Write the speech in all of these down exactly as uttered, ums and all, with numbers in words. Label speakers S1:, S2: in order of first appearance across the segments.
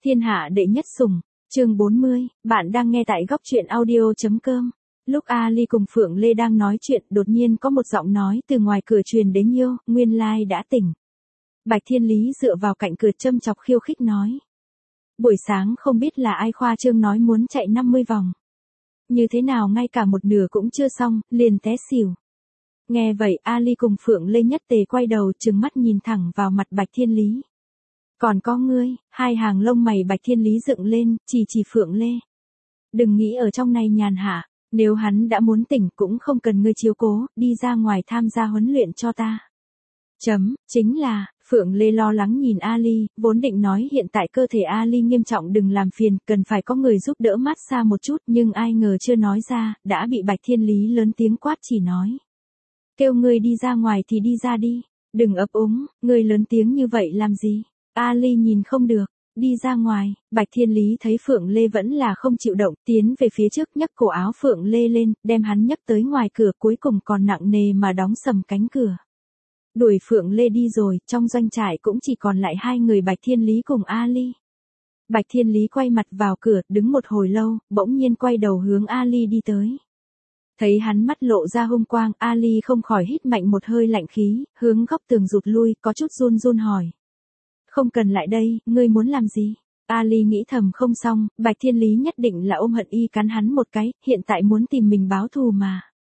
S1: Thiên hạ đệ nhất sủng, chương bốn mươi, bạn đang nghe tại góc truyện audio chấm com. Lúc Ali cùng Phượng Lê đang nói chuyện, đột nhiên có một giọng nói từ ngoài cửa truyền đến Nhiêu, nguyên lai đã tỉnh. Bạch Thiên Lý dựa vào cạnh cửa châm chọc khiêu khích nói. Buổi sáng không biết là ai khoa trương nói muốn chạy năm mươi vòng. Như thế nào ngay cả một nửa cũng chưa xong, liền té xỉu. Nghe vậy Ali cùng Phượng Lê nhất tề quay đầu trừng mắt nhìn thẳng vào mặt Bạch Thiên Lý. Còn có ngươi, hai hàng lông mày Bạch Thiên Lý dựng lên, chỉ chỉ Phượng Lê. Đừng nghĩ ở trong này nhàn hạ, nếu hắn đã muốn tỉnh cũng không cần ngươi chiếu cố, đi ra ngoài tham gia huấn luyện cho ta. Chấm, chính là, Phượng Lê lo lắng nhìn Ali, vốn định nói hiện tại cơ thể Ali nghiêm trọng đừng làm phiền, cần phải có người giúp đỡ mát xa một chút, nhưng ai ngờ chưa nói ra, đã bị Bạch Thiên Lý lớn tiếng quát chỉ nói. Kêu ngươi đi ra ngoài thì đi ra đi, đừng ấp úng, ngươi lớn tiếng như vậy làm gì? Ali nhìn không được, đi ra ngoài, Bạch Thiên Lý thấy Phượng Lê vẫn là không chịu động, tiến về phía trước nhấc cổ áo Phượng Lê lên, đem hắn nhấc tới ngoài cửa cuối cùng còn nặng nề mà đóng sầm cánh cửa. Đuổi Phượng Lê đi rồi, trong doanh trại cũng chỉ còn lại hai người Bạch Thiên Lý cùng Ali. Bạch Thiên Lý quay mặt vào cửa, đứng một hồi lâu, bỗng nhiên quay đầu hướng Ali đi tới. Thấy hắn mắt lộ ra hung quang, Ali không khỏi hít mạnh một hơi lạnh khí, hướng góc tường rụt lui, có chút run run hỏi. Không cần lại đây, ngươi muốn làm gì? Ali nghĩ thầm không xong, Bạch Thiên Lý nhất định là ôm hận y cắn hắn một cái, hiện tại muốn tìm mình báo thù mà.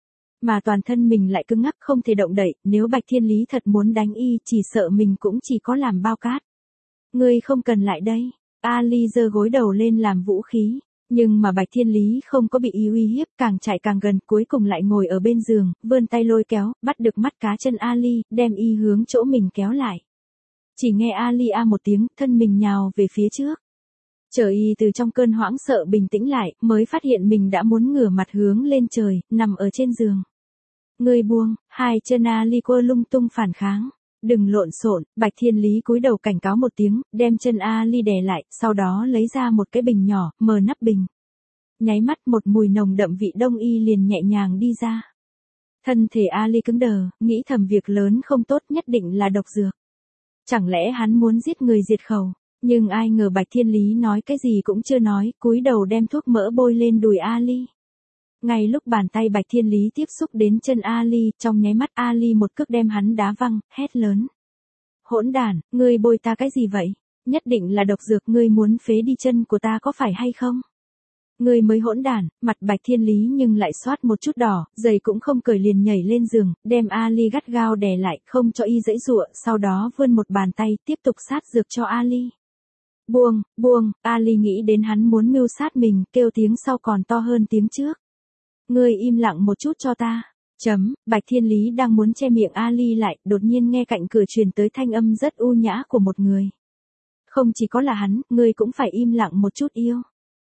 S1: Mà toàn thân mình lại cứng ngắc không thể động đậy, nếu Bạch Thiên Lý thật muốn đánh y, chỉ sợ mình cũng chỉ có làm bao cát. Ngươi không cần lại đây. Ali giơ gối đầu lên làm vũ khí. Nhưng mà Bạch Thiên Lý không có bị y uy hiếp, càng chạy càng gần, cuối cùng lại ngồi ở bên giường, vươn tay lôi kéo, bắt được mắt cá chân Ali, đem y hướng chỗ mình kéo lại. Chỉ nghe Ali a một tiếng, thân mình nhào về phía trước. Chờ y từ trong cơn hoảng sợ bình tĩnh lại, mới phát hiện mình đã muốn ngửa mặt hướng lên trời, nằm ở trên giường. Ngươi buông, hai chân Ali quơ lung tung phản kháng. Đừng lộn xộn, Bạch Thiên Lý cúi đầu cảnh cáo một tiếng, đem chân Ali đè lại, sau đó lấy ra một cái bình nhỏ, mở nắp bình. Nháy mắt một mùi nồng đậm vị đông y liền nhẹ nhàng đi ra. Thân thể Ali cứng đờ, nghĩ thầm việc lớn không tốt nhất định là độc dược. Chẳng lẽ hắn muốn giết người diệt khẩu, nhưng ai ngờ Bạch Thiên Lý nói cái gì cũng chưa nói, cúi đầu đem thuốc mỡ bôi lên đùi Ali. Ngay lúc bàn tay Bạch Thiên Lý tiếp xúc đến chân Ali, trong nháy mắt Ali một cước đem hắn đá văng, hét lớn. Hỗn đản, ngươi bôi ta cái gì vậy? Nhất định là độc dược, ngươi muốn phế đi chân của ta có phải hay không? Ngươi mới hỗn đản, mặt Bạch Thiên Lý nhưng lại xoát một chút đỏ, giày cũng không cởi liền nhảy lên giường, đem Ali gắt gao đè lại, không cho y giãy giụa, sau đó vươn một bàn tay, tiếp tục sát dược cho Ali. Buông, buông, Ali nghĩ đến hắn muốn mưu sát mình, kêu tiếng sau còn to hơn tiếng trước. Ngươi im lặng một chút cho ta. Chấm, Bạch Thiên Lý đang muốn che miệng Ali lại, đột nhiên nghe cạnh cửa truyền tới thanh âm rất u nhã của một người. Không chỉ có là hắn, ngươi cũng phải im lặng một chút yêu.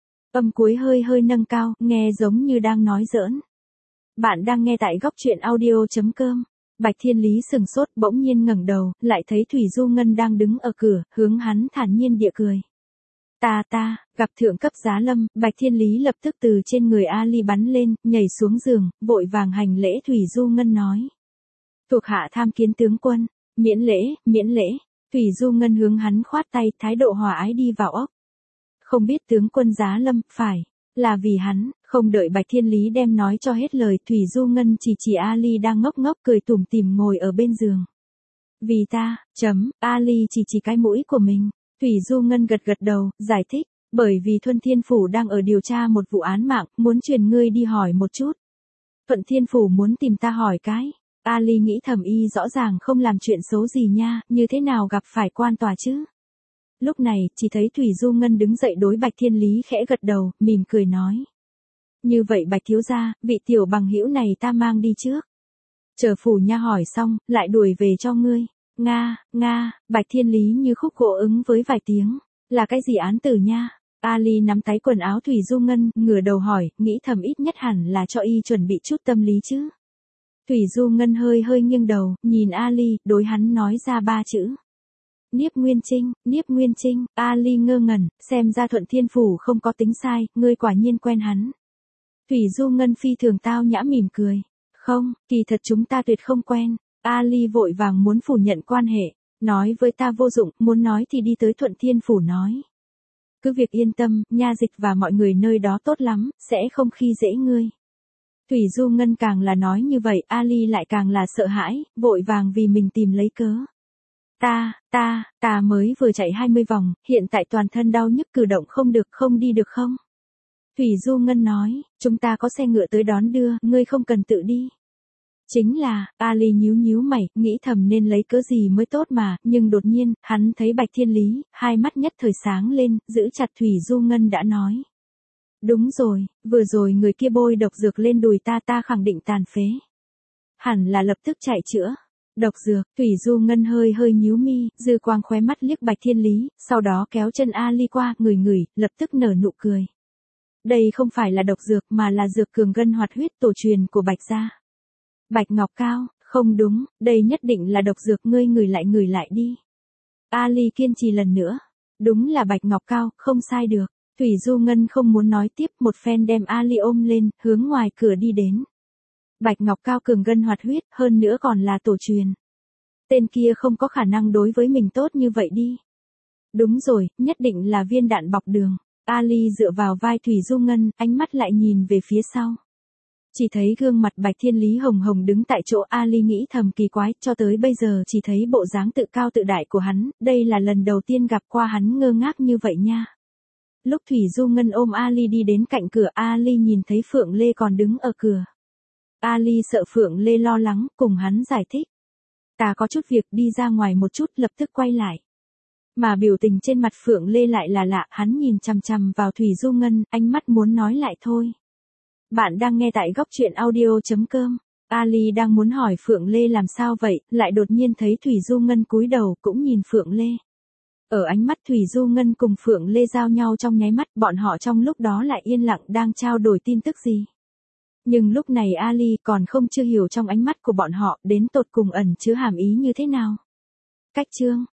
S1: Âm cuối hơi hơi nâng cao, nghe giống như đang nói giỡn. Bạn đang nghe tại góc truyện audio chấm com. Bạch Thiên Lý sừng sốt, bỗng nhiên ngẩng đầu, lại thấy Thủy Du Ngân đang đứng ở cửa, hướng hắn thản nhiên địa cười. Ta ta, gặp thượng cấp giá lâm, Bạch Thiên Lý lập tức từ trên người Ali bắn lên, nhảy xuống giường, vội vàng hành lễ. Thủy Du Ngân nói. Thuộc hạ tham kiến tướng quân, miễn lễ, miễn lễ. Thủy Du Ngân hướng hắn khoát tay, thái độ hòa ái đi vào ốc. Không biết tướng quân giá lâm, phải, là vì hắn, không đợi Bạch Thiên Lý đem nói cho hết lời, Thủy Du Ngân chỉ chỉ Ali đang ngốc ngốc cười tủm tỉm ngồi ở bên giường. Vì ta, chấm, Ali chỉ chỉ cái mũi của mình. Thủy Du Ngân gật gật đầu, giải thích, bởi vì Thuận Thiên Phủ đang ở điều tra một vụ án mạng, muốn truyền ngươi đi hỏi một chút. Thuận Thiên Phủ muốn tìm ta hỏi cái. Ali nghĩ thầm y rõ ràng không làm chuyện xấu gì nha, như thế nào gặp phải quan tòa chứ? Lúc này, chỉ thấy Thủy Du Ngân đứng dậy đối Bạch Thiên Lý khẽ gật đầu, mỉm cười nói. Như vậy Bạch thiếu gia, vị tiểu bằng hữu này ta mang đi trước. Chờ phủ nha hỏi xong, lại đuổi về cho ngươi. Nga, Nga, Bạch Thiên Lý như khúc gỗ ứng với vài tiếng. Là cái gì án tử nha? Ali nắm tay quần áo Thủy Du Ngân, ngửa đầu hỏi, nghĩ thầm ít nhất hẳn là cho y chuẩn bị chút tâm lý chứ. Thủy Du Ngân hơi hơi nghiêng đầu, nhìn Ali, đối hắn nói ra ba chữ. Niếp Nguyên Trinh, Niếp Nguyên Trinh. Ali ngơ ngẩn, xem ra Thuận Thiên Phủ không có tính sai, ngươi quả nhiên quen hắn. Thủy Du Ngân phi thường tao nhã mỉm cười. Không, kỳ thật chúng ta tuyệt không quen. Ali vội vàng muốn phủ nhận quan hệ, nói với ta vô dụng, muốn nói thì đi tới Thuận Thiên Phủ nói. Cứ việc yên tâm, nha dịch và mọi người nơi đó tốt lắm, sẽ không khi dễ ngươi. Thủy Du Ngân càng là nói như vậy, Ali lại càng là sợ hãi, vội vàng vì mình tìm lấy cớ. Ta, ta, ta mới vừa chạy hai mươi vòng, hiện tại toàn thân đau nhức cử động không được, không đi được không? Thủy Du Ngân nói, chúng ta có xe ngựa tới đón đưa, ngươi không cần tự đi. Chính là, Ali nhíu nhíu mày, nghĩ thầm nên lấy cớ gì mới tốt mà, nhưng đột nhiên, hắn thấy Bạch Thiên Lý, hai mắt nhất thời sáng lên, giữ chặt Thủy Du Ngân đã nói. Đúng rồi, vừa rồi người kia bôi độc dược lên đùi ta ta khẳng định tàn phế. Hẳn là lập tức chạy chữa. Độc dược, Thủy Du Ngân hơi hơi nhíu mi, dư quang khóe mắt liếc Bạch Thiên Lý, sau đó kéo chân Ali qua, ngửi ngửi, lập tức nở nụ cười. Đây không phải là độc dược mà là dược cường gân hoạt huyết tổ truyền của Bạch gia. Bạch Ngọc Cao, không đúng, đây nhất định là độc dược, ngươi ngửi lại ngửi lại đi. Ali kiên trì lần nữa. Đúng là Bạch Ngọc Cao, không sai được. Thủy Du Ngân không muốn nói tiếp, một phen đem Ali ôm lên, hướng ngoài cửa đi đến. Bạch Ngọc Cao cường gân hoạt huyết, hơn nữa còn là tổ truyền. Tên kia không có khả năng đối với mình tốt như vậy đi. Đúng rồi, nhất định là viên đạn bọc đường. Ali dựa vào vai Thủy Du Ngân, ánh mắt lại nhìn về phía sau. Chỉ thấy gương mặt Bạch Thiên Lý hồng hồng đứng tại chỗ, Ali nghĩ thầm kỳ quái, cho tới bây giờ chỉ thấy bộ dáng tự cao tự đại của hắn, đây là lần đầu tiên gặp qua hắn ngơ ngác như vậy nha. Lúc Thủy Du Ngân ôm Ali đi đến cạnh cửa, Ali nhìn thấy Phượng Lê còn đứng ở cửa. Ali sợ Phượng Lê lo lắng, cùng hắn giải thích. Ta có chút việc đi ra ngoài một chút, lập tức quay lại. Mà biểu tình trên mặt Phượng Lê lại là lạ, hắn nhìn chằm chằm vào Thủy Du Ngân, ánh mắt muốn nói lại thôi. Bạn đang nghe tại góc truyện audio chấm com. Ali đang muốn hỏi Phượng Lê làm sao vậy, lại đột nhiên thấy Thủy Du Ngân cúi đầu cũng nhìn Phượng Lê. Ở ánh mắt Thủy Du Ngân cùng Phượng Lê giao nhau trong nháy mắt, bọn họ trong lúc đó lại yên lặng đang trao đổi tin tức gì. Nhưng lúc này Ali còn không chưa hiểu trong ánh mắt của bọn họ đến tột cùng ẩn chứa hàm ý như thế nào. Cách chương